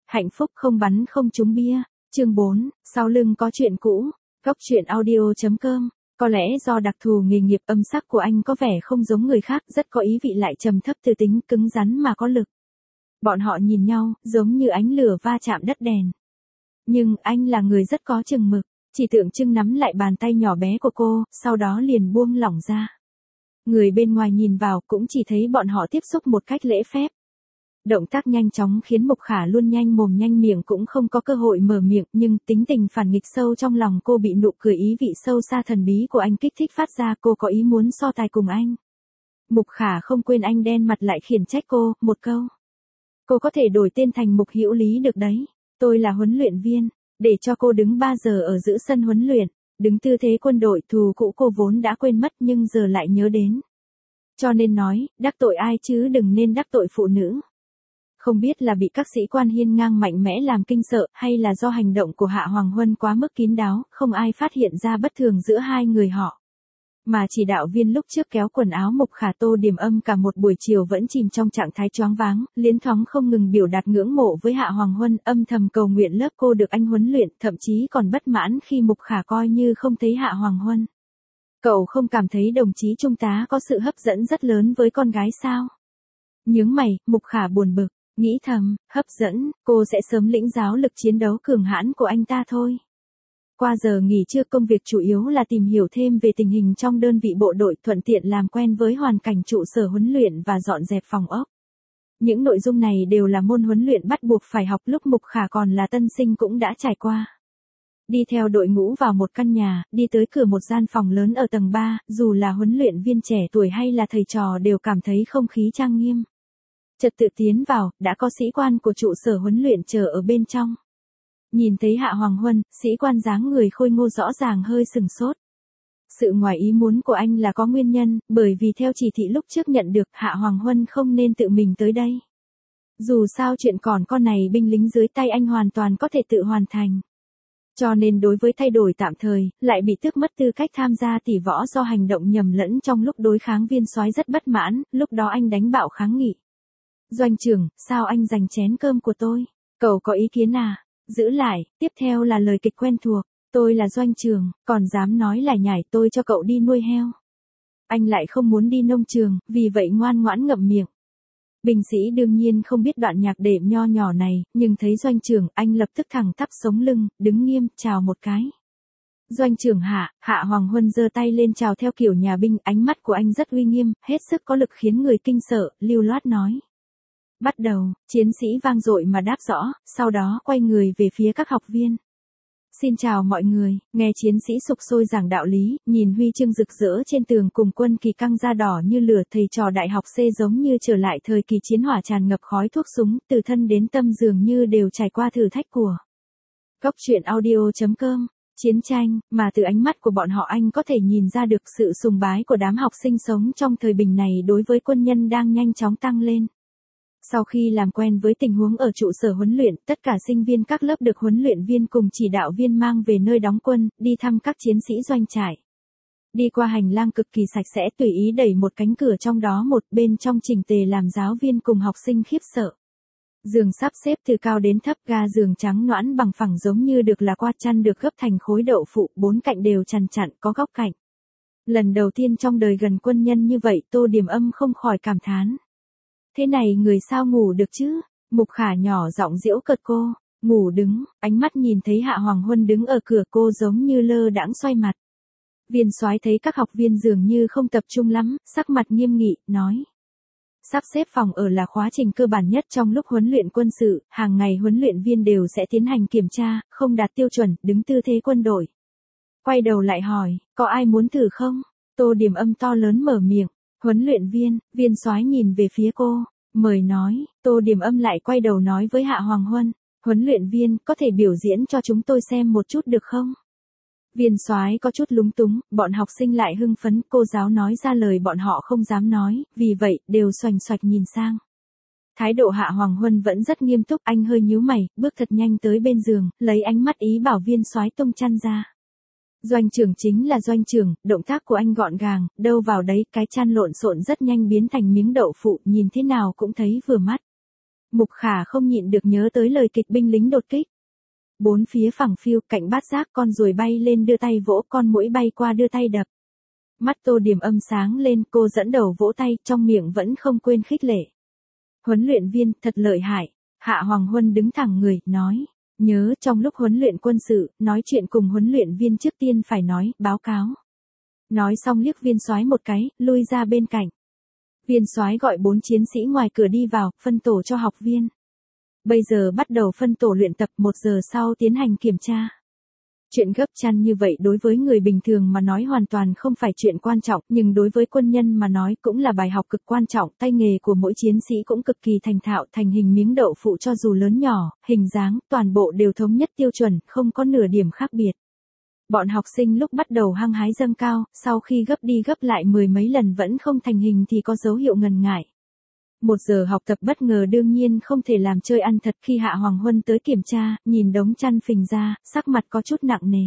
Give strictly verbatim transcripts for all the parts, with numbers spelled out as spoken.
Hạnh phúc không bắn không trúng bia. Chương bốn, sau lưng có chuyện cũ. Góc truyện audio.com. Có lẽ do đặc thù nghề nghiệp, âm sắc của anh có vẻ không giống người khác, rất có ý vị lại trầm thấp, từ tính cứng rắn mà có lực. Bọn họ nhìn nhau, giống như ánh lửa va chạm đất đèn. Nhưng anh là người rất có chừng mực, chỉ tượng trưng nắm lại bàn tay nhỏ bé của cô, sau đó liền buông lỏng ra. Người bên ngoài nhìn vào cũng chỉ thấy bọn họ tiếp xúc một cách lễ phép. Động tác nhanh chóng khiến Mục Khả luôn nhanh mồm nhanh miệng, cũng không có cơ hội mở miệng, nhưng tính tình phản nghịch sâu trong lòng cô bị nụ cười ý vị sâu xa thần bí của anh kích thích phát ra, cô có ý muốn so tài cùng anh. Mục Khả không quên anh đen mặt lại khiển trách cô, một câu. Cô có thể đổi tên thành Mục Hữu Lý được đấy, tôi là huấn luyện viên, để cho cô đứng ba giờ ở giữa sân huấn luyện, đứng tư thế quân đội, thù cũ cô vốn đã quên mất nhưng giờ lại nhớ đến. Cho nên nói, đắc tội ai chứ đừng nên đắc tội phụ nữ. Không biết là bị các sĩ quan hiên ngang mạnh mẽ làm kinh sợ, hay là do hành động của Hạ Hoàng Huân quá mức kín đáo, không ai phát hiện ra bất thường giữa hai người họ. Mà chỉ đạo viên lúc trước kéo quần áo Mục Khả Tô Điểm Âm cả một buổi chiều vẫn chìm trong trạng thái choáng váng, liến thoáng không ngừng biểu đạt ngưỡng mộ với Hạ Hoàng Huân, âm thầm cầu nguyện lớp cô được anh huấn luyện, thậm chí còn bất mãn khi Mục Khả coi như không thấy Hạ Hoàng Huân. Cậu không cảm thấy đồng chí trung tá có sự hấp dẫn rất lớn với con gái sao? Nhướng mày, Mục Khả buồn bực, nghĩ thầm, hấp dẫn, cô sẽ sớm lĩnh giáo lực chiến đấu cường hãn của anh ta thôi. Qua giờ nghỉ trưa, công việc chủ yếu là tìm hiểu thêm về tình hình trong đơn vị bộ đội, thuận tiện làm quen với hoàn cảnh trụ sở huấn luyện và dọn dẹp phòng ốc. Những nội dung này đều là môn huấn luyện bắt buộc phải học lúc Mục Khả còn là tân sinh cũng đã trải qua. Đi theo đội ngũ vào một căn nhà, đi tới cửa một gian phòng lớn ở tầng ba, dù là huấn luyện viên trẻ tuổi hay là thầy trò đều cảm thấy không khí trang nghiêm. Trật tự tiến vào, đã có sĩ quan của trụ sở huấn luyện chờ ở bên trong. Nhìn thấy Hạ Hoàng Huân, sĩ quan dáng người khôi ngô rõ ràng hơi sừng sốt. Sự ngoài ý muốn của anh là có nguyên nhân, bởi vì theo chỉ thị lúc trước nhận được, Hạ Hoàng Huân không nên tự mình tới đây. Dù sao chuyện còn con này binh lính dưới tay anh hoàn toàn có thể tự hoàn thành. Cho nên đối với thay đổi tạm thời, lại bị tước mất tư cách tham gia tỷ võ do hành động nhầm lẫn trong lúc đối kháng, viên soái rất bất mãn, lúc đó anh đánh bạo kháng nghị. Doanh trưởng, sao anh giành chén cơm của tôi? Cậu có ý kiến à? Giữ lại, tiếp theo là lời kịch quen thuộc. Tôi là doanh trưởng, còn dám nói lải nhải, tôi cho cậu đi nuôi heo. Anh lại không muốn đi nông trường, vì vậy ngoan ngoãn ngậm miệng. Binh sĩ đương nhiên không biết đoạn nhạc đệm nho nhỏ này, nhưng thấy doanh trưởng, anh lập tức thẳng tắp sống lưng, đứng nghiêm, chào một cái. Doanh trưởng Hạ, Hạ Hoàng Huân giơ tay lên chào theo kiểu nhà binh, ánh mắt của anh rất uy nghiêm, hết sức có lực khiến người kinh sợ, lưu loát nói. Bắt đầu, chiến sĩ vang dội mà đáp rõ, sau đó quay người về phía các học viên. Xin chào mọi người, nghe chiến sĩ sục sôi giảng đạo lý, nhìn huy chương rực rỡ trên tường cùng quân kỳ căng da đỏ như lửa, thầy trò đại học C giống như trở lại thời kỳ chiến hỏa, tràn ngập khói thuốc súng, từ thân đến tâm dường như đều trải qua thử thách của. Góc truyện audio.com. Chiến tranh, mà từ ánh mắt của bọn họ anh có thể nhìn ra được sự sùng bái của đám học sinh sống trong thời bình này đối với quân nhân đang nhanh chóng tăng lên. Sau khi làm quen với tình huống ở trụ sở huấn luyện, tất cả sinh viên các lớp được huấn luyện viên cùng chỉ đạo viên mang về nơi đóng quân, đi thăm các chiến sĩ doanh trại. Đi qua hành lang cực kỳ sạch sẽ, tùy ý đẩy một cánh cửa, trong đó một bên trong chỉnh tề làm giáo viên cùng học sinh khiếp sợ. Giường sắp xếp từ cao đến thấp, ga giường trắng nõn bằng phẳng giống như được là qua, chăn được gấp thành khối đậu phụ, bốn cạnh đều chằn chặn, có góc cạnh. Lần đầu tiên trong đời gần quân nhân như vậy, Tô Điểm Âm không khỏi cảm thán. Thế này người sao ngủ được chứ? Mục Khả nhỏ giọng giễu cợt cô. Ngủ đứng, ánh mắt nhìn thấy Hạ Hoàng Huân đứng ở cửa, cô giống như lơ đãng xoay mặt. Viên soái thấy các học viên dường như không tập trung lắm, sắc mặt nghiêm nghị, nói. Sắp xếp phòng ở là khóa trình cơ bản nhất trong lúc huấn luyện quân sự, hàng ngày huấn luyện viên đều sẽ tiến hành kiểm tra, không đạt tiêu chuẩn, đứng tư thế quân đội. Quay đầu lại hỏi, có ai muốn thử không? Tô Điểm Âm to lớn mở miệng. Huấn luyện viên, viên soái nhìn về phía cô, mời nói. Tô Điểm Âm lại quay đầu nói với Hạ Hoàng Huân, huấn luyện viên, có thể biểu diễn cho chúng tôi xem một chút được không? Viên soái có chút lúng túng, bọn học sinh lại hưng phấn, cô giáo nói ra lời bọn họ không dám nói, vì vậy, đều xoành xoạch nhìn sang. Thái độ Hạ Hoàng Huân vẫn rất nghiêm túc, anh hơi nhíu mày, bước thật nhanh tới bên giường, lấy ánh mắt ý bảo viên soái tung chăn ra. Doanh trưởng chính là doanh trưởng, động tác của anh gọn gàng, đâu vào đấy, cái chăn lộn xộn rất nhanh biến thành miếng đậu phụ, nhìn thế nào cũng thấy vừa mắt. Mục Khả không nhịn được nhớ tới lời kịch binh lính đột kích. Bốn phía phẳng phiu, cạnh bát giác con ruồi bay lên đưa tay vỗ, con muỗi bay qua đưa tay đập. Mắt Tô Điểm Âm sáng lên, cô dẫn đầu vỗ tay, trong miệng vẫn không quên khích lệ. Huấn luyện viên, thật lợi hại. Hạ Hoàng Huân đứng thẳng người, nói. Nhớ trong lúc huấn luyện quân sự, nói chuyện cùng huấn luyện viên trước tiên phải nói, báo cáo. Nói xong liếc Viên Soái một cái, lui ra bên cạnh. Viên Soái gọi bốn chiến sĩ ngoài cửa đi vào, phân tổ cho học viên. Bây giờ bắt đầu phân tổ luyện tập, một giờ sau tiến hành kiểm tra. Chuyện gấp chăn như vậy đối với người bình thường mà nói hoàn toàn không phải chuyện quan trọng, nhưng đối với quân nhân mà nói cũng là bài học cực quan trọng, tay nghề của mỗi chiến sĩ cũng cực kỳ thành thạo, thành hình miếng đậu phụ cho dù lớn nhỏ, hình dáng, toàn bộ đều thống nhất tiêu chuẩn, không có nửa điểm khác biệt. Bọn học sinh lúc bắt đầu hăng hái dâng cao, sau khi gấp đi gấp lại mười mấy lần vẫn không thành hình thì có dấu hiệu ngần ngại. Một giờ học tập bất ngờ đương nhiên không thể làm chơi ăn thật. Khi Hạ Hoàng Huân tới kiểm tra, nhìn đống chăn phình ra, sắc mặt có chút nặng nề.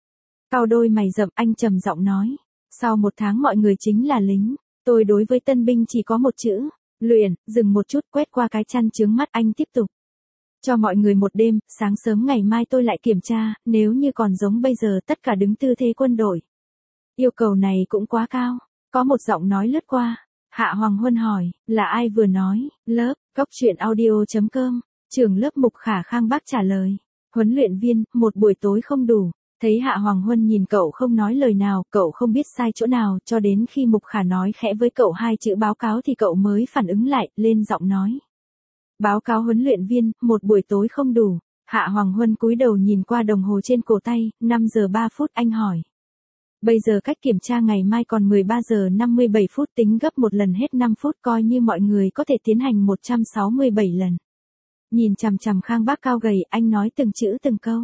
Cau đôi mày rậm, anh trầm giọng nói. Sau một tháng mọi người chính là lính. Tôi đối với tân binh chỉ có một chữ, luyện. Dừng một chút, quét qua cái chăn chướng mắt, anh tiếp tục. Cho mọi người một đêm, sáng sớm ngày mai tôi lại kiểm tra, nếu như còn giống bây giờ tất cả đứng tư thế quân đội. Yêu cầu này cũng quá cao. Có một giọng nói lướt qua. Hạ Hoàng Huân hỏi, là ai vừa nói? Lớp, góc chuyện audio chấm com, trưởng lớp Mục Khả Khang bác trả lời. Huấn luyện viên, một buổi tối không đủ. Thấy Hạ Hoàng Huân nhìn cậu không nói lời nào, cậu không biết sai chỗ nào, cho đến khi Mục Khả nói khẽ với cậu hai chữ báo cáo thì cậu mới phản ứng lại, lên giọng nói. Báo cáo huấn luyện viên, một buổi tối không đủ. Hạ Hoàng Huân cúi đầu nhìn qua đồng hồ trên cổ tay, năm giờ ba phút, anh hỏi. Bây giờ cách kiểm tra ngày mai còn mười ba giờ năm mươi bảy phút, tính gấp một lần hết năm phút, coi như mọi người có thể tiến hành một trăm sáu mươi bảy lần. Nhìn chằm chằm Khang bác cao gầy, anh nói từng chữ từng câu.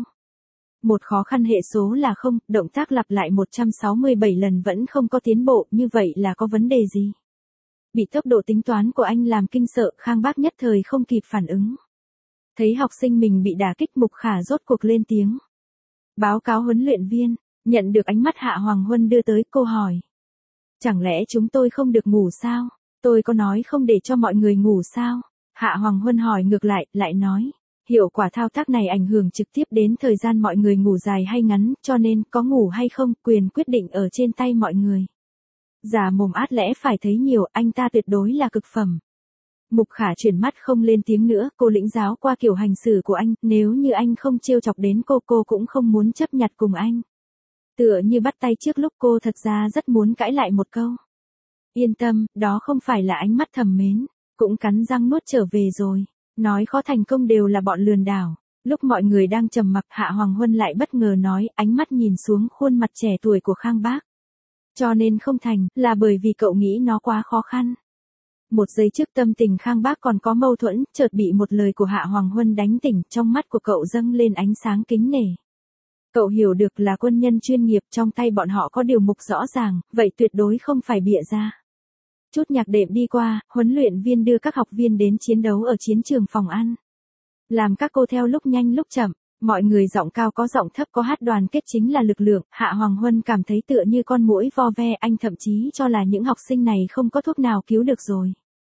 Một khó khăn hệ số là không, động tác lặp lại một trăm sáu mươi bảy lần vẫn không có tiến bộ, như vậy là có vấn đề gì? Bị tốc độ tính toán của anh làm kinh sợ, Khang bác nhất thời không kịp phản ứng. Thấy học sinh mình bị đả kích, Mục Khả rốt cuộc lên tiếng. Báo cáo huấn luyện viên. Nhận được ánh mắt Hạ Hoàng Huân đưa tới, cô hỏi. Chẳng lẽ chúng tôi không được ngủ sao? Tôi có nói không để cho mọi người ngủ sao? Hạ Hoàng Huân hỏi ngược lại, lại nói. Hiệu quả thao tác này ảnh hưởng trực tiếp đến thời gian mọi người ngủ dài hay ngắn, cho nên có ngủ hay không, quyền quyết định ở trên tay mọi người. Giả mồm át lẽ phải thấy nhiều, anh ta tuyệt đối là cực phẩm. Mục Khả chuyển mắt không lên tiếng nữa, cô lĩnh giáo qua kiểu hành xử của anh, nếu như anh không trêu chọc đến cô, cô cũng không muốn chấp nhặt cùng anh. Tựa như bắt tay trước lúc cô thật ra rất muốn cãi lại một câu. Yên tâm, đó không phải là ánh mắt thầm mến, cũng cắn răng nuốt trở về rồi. Nói khó thành công đều là bọn lừa đảo. Lúc mọi người đang trầm mặc, Hạ Hoàng Huân lại bất ngờ nói, ánh mắt nhìn xuống khuôn mặt trẻ tuổi của Khang bác. Cho nên không thành, là bởi vì cậu nghĩ nó quá khó khăn. Một giây trước tâm tình Khang bác còn có mâu thuẫn, chợt bị một lời của Hạ Hoàng Huân đánh tỉnh, trong mắt của cậu dâng lên ánh sáng kính nể. Cậu hiểu được là quân nhân chuyên nghiệp, trong tay bọn họ có điều mục rõ ràng, vậy tuyệt đối không phải bịa ra. Chút nhạc đệm đi qua, huấn luyện viên đưa các học viên đến chiến đấu ở chiến trường phòng ăn. Làm các cô theo lúc nhanh lúc chậm, mọi người giọng cao có giọng thấp, có hát đoàn kết chính là lực lượng. Hạ Hoàng Huân cảm thấy tựa như con muỗi vo ve, anh thậm chí cho là những học sinh này không có thuốc nào cứu được rồi.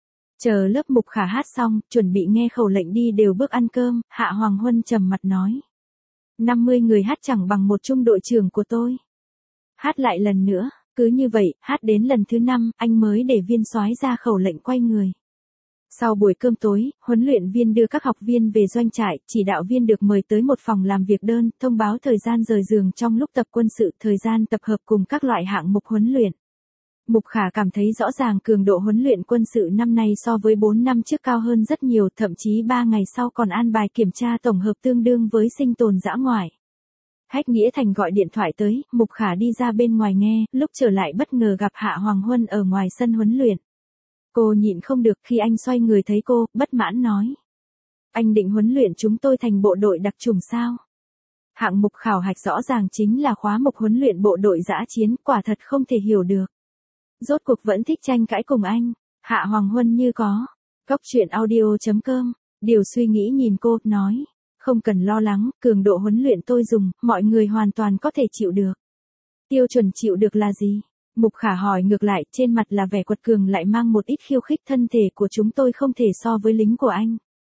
Chờ lớp Mục Khả hát xong, chuẩn bị nghe khẩu lệnh đi đều bước ăn cơm, Hạ Hoàng Huân trầm mặt nói. năm mươi người hát chẳng bằng một trung đội trưởng của tôi. Hát lại lần nữa, cứ như vậy, hát đến lần thứ năm, anh mới để Viên soái ra khẩu lệnh quay người. Sau buổi cơm tối, huấn luyện viên đưa các học viên về doanh trại, chỉ đạo viên được mời tới một phòng làm việc đơn, thông báo thời gian rời giường trong lúc tập quân sự, thời gian tập hợp cùng các loại hạng mục huấn luyện. Mục Khả cảm thấy rõ ràng cường độ huấn luyện quân sự năm nay so với bốn năm trước cao hơn rất nhiều, thậm chí ba ngày sau còn an bài kiểm tra tổng hợp tương đương với sinh tồn dã ngoại. Hách Nghĩa Thành gọi điện thoại tới, Mục Khả đi ra bên ngoài nghe, lúc trở lại bất ngờ gặp Hạ Hoàng Huân ở ngoài sân huấn luyện. Cô nhịn không được, khi anh xoay người thấy cô, bất mãn nói. Anh định huấn luyện chúng tôi thành bộ đội đặc chủng sao? Hạng mục khảo hạch rõ ràng chính là khóa mục huấn luyện bộ đội dã chiến, quả thật không thể hiểu được. Rốt cuộc vẫn thích tranh cãi cùng anh. Hạ Hoàng Huân như có. Góc chuyện audio chấm com. Điều suy nghĩ nhìn cô, nói. Không cần lo lắng, cường độ huấn luyện tôi dùng, mọi người hoàn toàn có thể chịu được. Tiêu chuẩn chịu được là gì? Mục Khả hỏi ngược lại, trên mặt là vẻ quật cường lại mang một ít khiêu khích, thân thể của chúng tôi không thể so với lính của anh.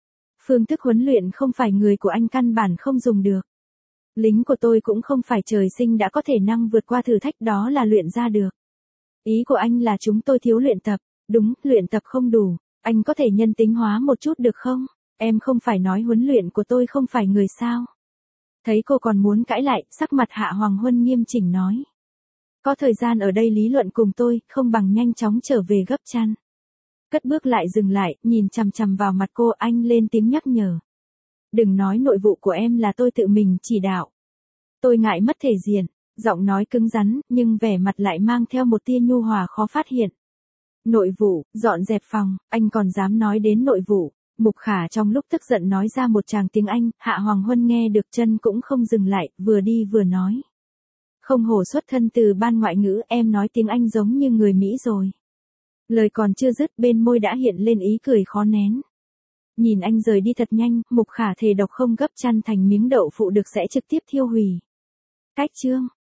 Phương thức huấn luyện không phải người của anh căn bản không dùng được. Lính của tôi cũng không phải trời sinh đã có thể năng vượt qua thử thách đó là luyện ra được. Ý của anh là chúng tôi thiếu luyện tập. Đúng, luyện tập không đủ. Anh có thể nhân tính hóa một chút được không? Em không phải nói huấn luyện của tôi không phải người sao? Thấy cô còn muốn cãi lại, sắc mặt Hạ Hoàng Huân nghiêm chỉnh nói. Có thời gian ở đây lý luận cùng tôi, không bằng nhanh chóng trở về gấp chăn. Cất bước lại dừng lại, nhìn chằm chằm vào mặt cô, anh lên tiếng nhắc nhở. Đừng nói nội vụ của em là tôi tự mình chỉ đạo. Tôi ngại mất thể diện, giọng nói cứng rắn, nhưng vẻ mặt lại mang theo một tia nhu hòa khó phát hiện. Nội vụ, dọn dẹp phòng, anh còn dám nói đến nội vụ. Mục Khả trong lúc tức giận nói ra một tràng tiếng Anh, Hạ Hoàng Huân nghe được chân cũng không dừng lại, vừa đi vừa nói. Không hổ xuất thân từ ban ngoại ngữ, em nói tiếng Anh giống như người Mỹ rồi. Lời còn chưa dứt, bên môi đã hiện lên ý cười khó nén. Nhìn anh rời đi thật nhanh, Mục Khả thề độc không gấp chăn thành miếng đậu phụ được sẽ trực tiếp thiêu hủy. Cách chương